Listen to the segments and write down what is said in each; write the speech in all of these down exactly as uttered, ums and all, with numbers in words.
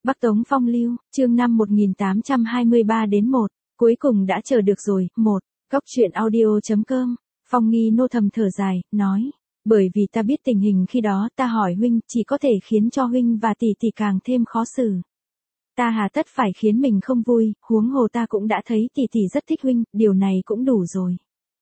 Bắc Tống Phong Lưu, chương năm một nghìn tám trăm hai mươi ba đến một, cuối cùng đã chờ được rồi, một, Góc truyện audio chấm com, Phong Nghi Nô thầm thở dài, nói, bởi vì ta biết tình hình khi đó ta hỏi huynh chỉ có thể khiến cho huynh và tỷ tỷ càng thêm khó xử. Ta hà tất phải khiến mình không vui, huống hồ ta cũng đã thấy tỷ tỷ rất thích huynh, điều này cũng đủ rồi.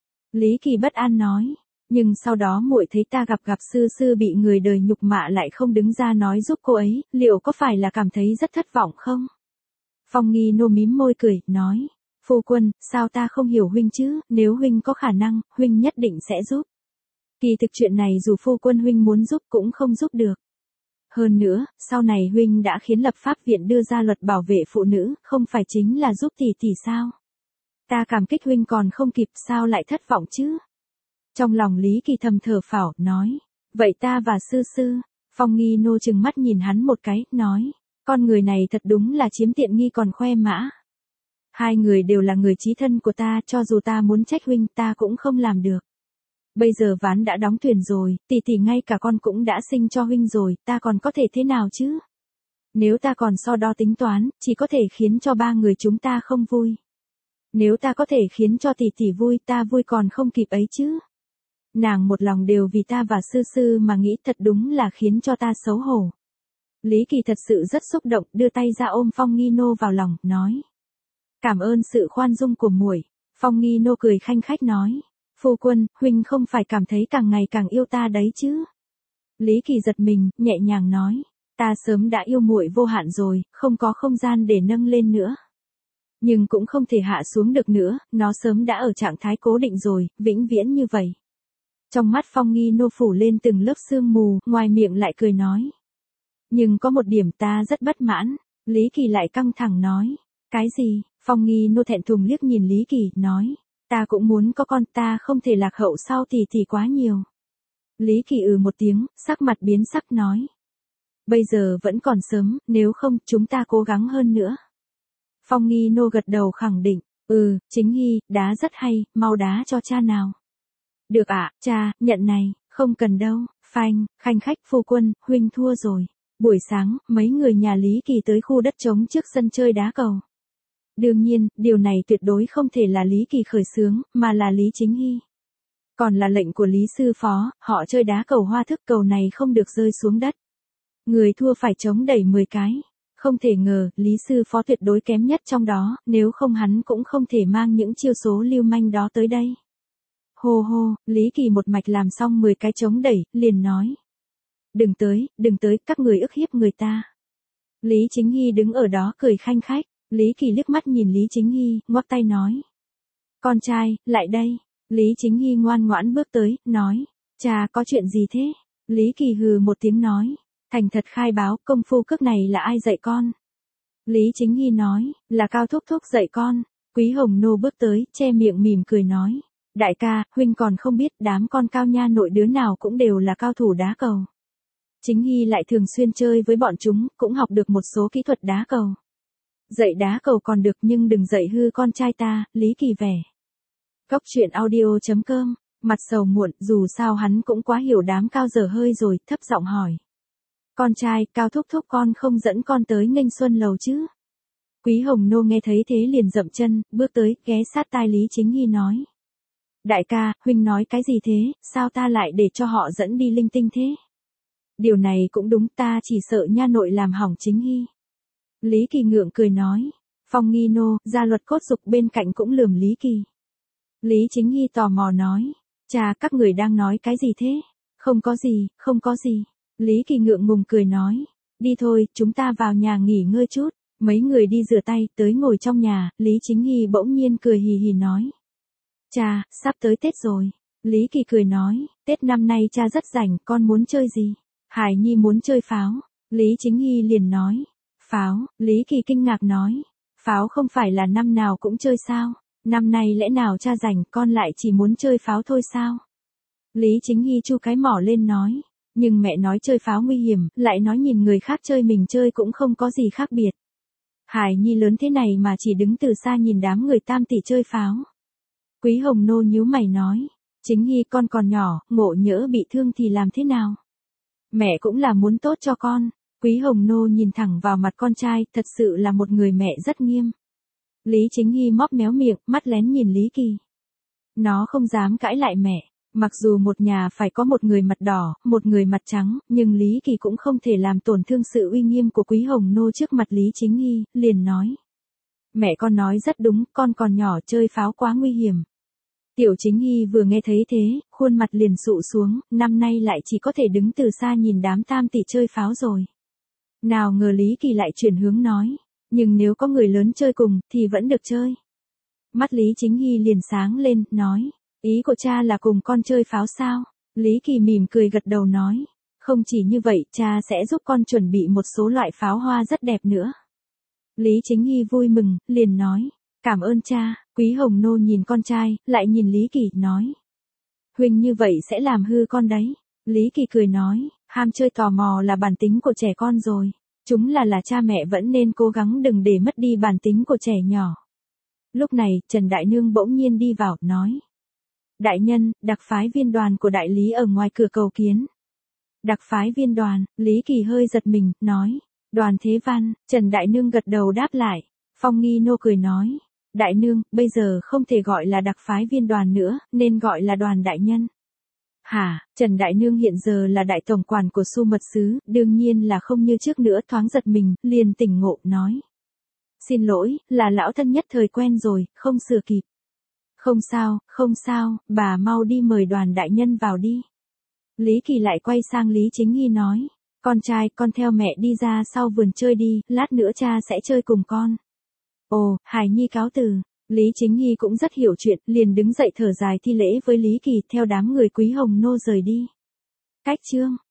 Lý Kỳ bất an nói, nhưng sau đó muội thấy ta gặp gặp sư sư bị người đời nhục mạ lại không đứng ra nói giúp cô ấy, liệu có phải là cảm thấy rất thất vọng không? Phong Nghi Nô mím môi cười, nói, phu quân, sao ta không hiểu huynh chứ, nếu huynh có khả năng, huynh nhất định sẽ giúp. Kỳ thực chuyện này dù phu quân huynh muốn giúp cũng không giúp được. Hơn nữa, sau này huynh đã khiến lập pháp viện đưa ra luật bảo vệ phụ nữ, không phải chính là giúp tỷ tỷ sao? Ta cảm kích huynh còn không kịp, sao lại thất vọng chứ? Trong lòng Lý Kỳ thầm thở phào, nói, vậy ta và sư sư. Phong Nghi Nô trừng mắt nhìn hắn một cái, nói, con người này thật đúng là chiếm tiện nghi còn khoe mã. Hai người đều là người chí thân của ta, cho dù ta muốn trách huynh ta cũng không làm được. Bây giờ ván đã đóng thuyền rồi, tỷ tỷ ngay cả con cũng đã sinh cho huynh rồi, ta còn có thể thế nào chứ? Nếu ta còn so đo tính toán, chỉ có thể khiến cho ba người chúng ta không vui. Nếu ta có thể khiến cho tỷ tỷ vui, ta vui còn không kịp ấy chứ. Nàng một lòng đều vì ta và sư sư mà nghĩ, thật đúng là khiến cho ta xấu hổ. Lý Kỳ thật sự rất xúc động, đưa tay ra ôm Phong Nghi Nô vào lòng, nói, cảm ơn sự khoan dung của muội. Phong Nghi Nô cười khanh khách nói, phu quân, huynh không phải cảm thấy càng ngày càng yêu ta đấy chứ? Lý Kỳ giật mình, nhẹ nhàng nói, ta sớm đã yêu muội vô hạn rồi, không có không gian để nâng lên nữa. Nhưng cũng không thể hạ xuống được nữa, nó sớm đã ở trạng thái cố định rồi, vĩnh viễn như vậy. Trong mắt Phong Nghi Nô phủ lên từng lớp sương mù, ngoài miệng lại cười nói, nhưng có một điểm ta rất bất mãn. Lý Kỳ lại căng thẳng nói, cái gì? Phong Nghi Nô thẹn thùng liếc nhìn Lý Kỳ, nói, ta cũng muốn có con, ta không thể lạc hậu sau tỷ tỷ quá nhiều. Lý Kỳ ừ một tiếng, sắc mặt biến sắc nói, bây giờ vẫn còn sớm, nếu không chúng ta cố gắng hơn nữa. Phong Nghi Nô gật đầu khẳng định, ừ, Chính Hy, đá rất hay, mau đá cho cha nào. Được ạ, à, cha, nhận này, không cần đâu. Phanh, khanh khách, phu quân, huynh thua rồi. Buổi sáng, mấy người nhà Lý Kỳ tới khu đất trống trước sân chơi đá cầu. Đương nhiên, điều này tuyệt đối không thể là Lý Kỳ khởi xướng, mà là Lý Chính Hy. Còn là lệnh của Lý sư phó, họ chơi đá cầu hoa thức, cầu này không được rơi xuống đất. Người thua phải chống đẩy mười cái. Không thể ngờ, Lý sư phó tuyệt đối kém nhất trong đó, nếu không hắn cũng không thể mang những chiêu số lưu manh đó tới đây. Hô hô, Lý Kỳ một mạch làm xong mười cái chống đẩy, liền nói, đừng tới, đừng tới, các người ức hiếp người ta. Lý Chính Hy đứng ở đó cười khanh khách. Lý Kỳ liếc mắt nhìn Lý Chính Hy, ngoắc tay nói, con trai, lại đây. Lý Chính Hy ngoan ngoãn bước tới, nói, cha có chuyện gì thế? Lý Kỳ hừ một tiếng nói, thành thật khai báo, công phu cước này là ai dạy con? Lý Chính Hy nói, là Cao thúc thúc dạy con. Quý Hồng Nô bước tới, che miệng mỉm cười nói, đại ca, huynh còn không biết đám con Cao nha nội đứa nào cũng đều là cao thủ đá cầu. Chính Hy lại thường xuyên chơi với bọn chúng, cũng học được một số kỹ thuật đá cầu. Dạy đá cầu còn được nhưng đừng dạy hư con trai ta. Lý Kỳ vẻ. Góc truyện audio chấm com, mặt sầu muộn, dù sao hắn cũng quá hiểu đám Cao dở hơi rồi, thấp giọng hỏi, con trai, Cao thúc thúc con không dẫn con tới nghênh xuân lầu chứ? Quý Hồng Nô nghe thấy thế liền dậm chân, bước tới, ghé sát tai Lý Chính Hy nói, đại ca, huynh nói cái gì thế, sao ta lại để cho họ dẫn đi linh tinh thế? Điều này cũng đúng, ta chỉ sợ nha nội làm hỏng Chính Hy. Lý Kỳ ngượng cười nói, Phong Nghi Nô, gia luật cốt dục bên cạnh cũng lườm Lý Kỳ. Lý Chính Hy tò mò nói, cha, các người đang nói cái gì thế? Không có gì, không có gì. Lý Kỳ ngượng ngùng cười nói, đi thôi, chúng ta vào nhà nghỉ ngơi chút. Mấy người đi rửa tay, tới ngồi trong nhà, Lý Chính Hy bỗng nhiên cười hì hì nói, cha, sắp tới Tết rồi. Lý Kỳ cười nói, Tết năm nay cha rất rảnh, con muốn chơi gì? Hải Nhi muốn chơi pháo. Lý Chính Hy liền nói, pháo. Lý Kỳ kinh ngạc nói, pháo không phải là năm nào cũng chơi sao? Năm nay lẽ nào cha rảnh, con lại chỉ muốn chơi pháo thôi sao? Lý Chính Hy chu cái mỏ lên nói, nhưng mẹ nói chơi pháo nguy hiểm, lại nói nhìn người khác chơi mình chơi cũng không có gì khác biệt. Hải Nhi lớn thế này mà chỉ đứng từ xa nhìn đám người tam tỷ chơi pháo. Quý Hồng Nô nhíu mày nói, Chính Hy con còn nhỏ, ngộ nhỡ bị thương thì làm thế nào? Mẹ cũng là muốn tốt cho con. Quý Hồng Nô nhìn thẳng vào mặt con trai, thật sự là một người mẹ rất nghiêm. Lý Chính Hy móp méo miệng, mắt lén nhìn Lý Kỳ. Nó không dám cãi lại mẹ. Mặc dù một nhà phải có một người mặt đỏ, một người mặt trắng, nhưng Lý Kỳ cũng không thể làm tổn thương sự uy nghiêm của Quý Hồng Nô trước mặt Lý Chính Hy, liền nói. Mẹ con nói rất đúng, con còn nhỏ chơi pháo quá nguy hiểm. Tiểu Chính Hy vừa nghe thấy thế, khuôn mặt liền sụ xuống, năm nay lại chỉ có thể đứng từ xa nhìn đám tam tỷ chơi pháo rồi. Nào ngờ Lý Kỳ lại chuyển hướng nói, nhưng nếu có người lớn chơi cùng, thì vẫn được chơi. Mắt Lý Chính Hy liền sáng lên, nói, ý của cha là cùng con chơi pháo sao? Lý Kỳ mỉm cười gật đầu nói, không chỉ như vậy, cha sẽ giúp con chuẩn bị một số loại pháo hoa rất đẹp nữa. Lý Chính Hy vui mừng, liền nói, cảm ơn cha. Quý Hồng Nô nhìn con trai, lại nhìn Lý Kỳ, nói. Huynh như vậy sẽ làm hư con đấy. Lý Kỳ cười nói, ham chơi tò mò là bản tính của trẻ con rồi. Chúng là là cha mẹ vẫn nên cố gắng đừng để mất đi bản tính của trẻ nhỏ. Lúc này, Trần Đại Nương bỗng nhiên đi vào, nói. Đại nhân, đặc phái viên đoàn của đại lý ở ngoài cửa cầu kiến. Đặc phái viên đoàn, Lý Kỳ hơi giật mình, nói. Đoàn Thế Văn, Trần Đại Nương gật đầu đáp lại. Phong Nghi Nô cười nói. Đại nương, bây giờ không thể gọi là đặc phái viên đoàn nữa, nên gọi là đoàn đại nhân. Hả, Trần Đại Nương hiện giờ là đại tổng quản của Su Mật Sứ, đương nhiên là không như trước nữa, thoáng giật mình, liền tỉnh ngộ, nói. Xin lỗi, là lão thân nhất thời quen rồi, không sửa kịp. Không sao, không sao, bà mau đi mời đoàn đại nhân vào đi. Lý Kỳ lại quay sang Lý Chính Hy nói. Con trai, con theo mẹ đi ra sau vườn chơi đi, lát nữa cha sẽ chơi cùng con. Ồ, hài nhi cáo từ. Lý Chính Hy cũng rất hiểu chuyện, liền đứng dậy thở dài thi lễ với Lý Kỳ, theo đám người Quý Hồng Nô rời đi. Cách chương